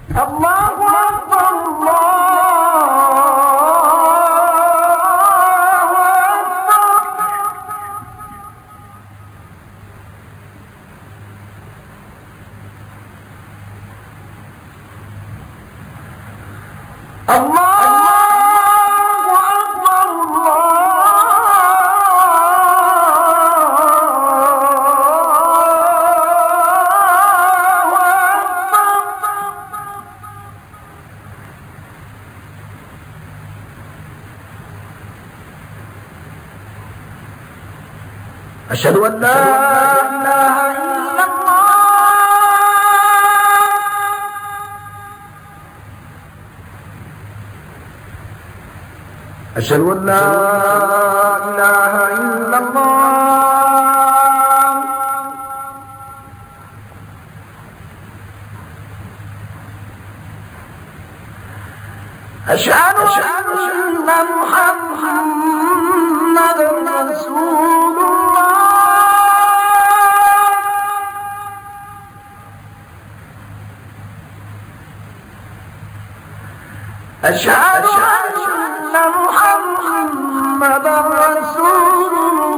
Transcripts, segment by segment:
الله أكبر الله أكبر أشهد أن لا إله إلا الله أشهد أن لا إله إلا الله أشهد أن محمدا رسول أشهد أن محمدا رسول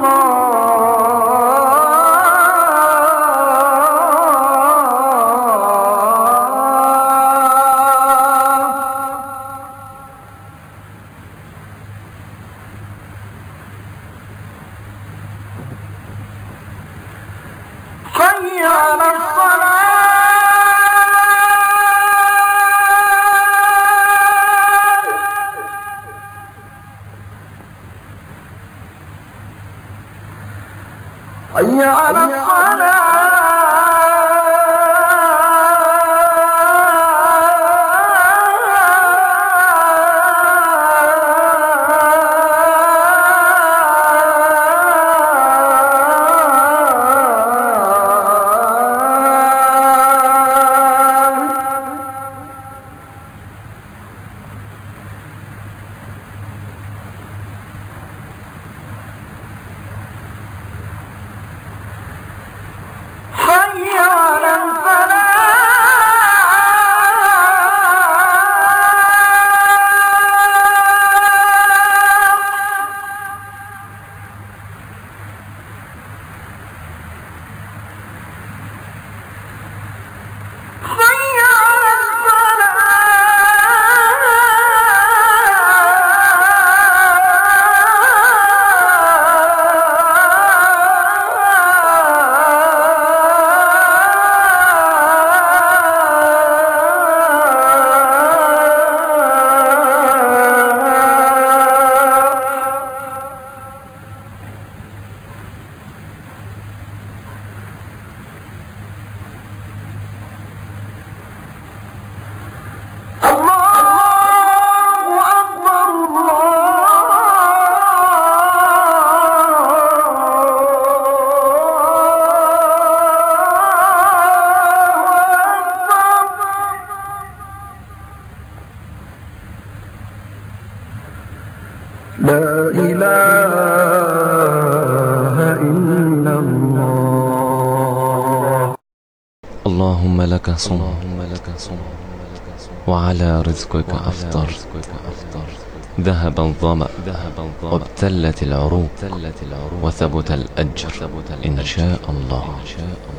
الله حي على الصلاة حي على الصلاة حي على الفلاح لا إله إلا الله. اللهم لك صم وعلى رزقك أفطر، ذهب الظمأ وابتلت العروق وثبت الأجر إن شاء الله.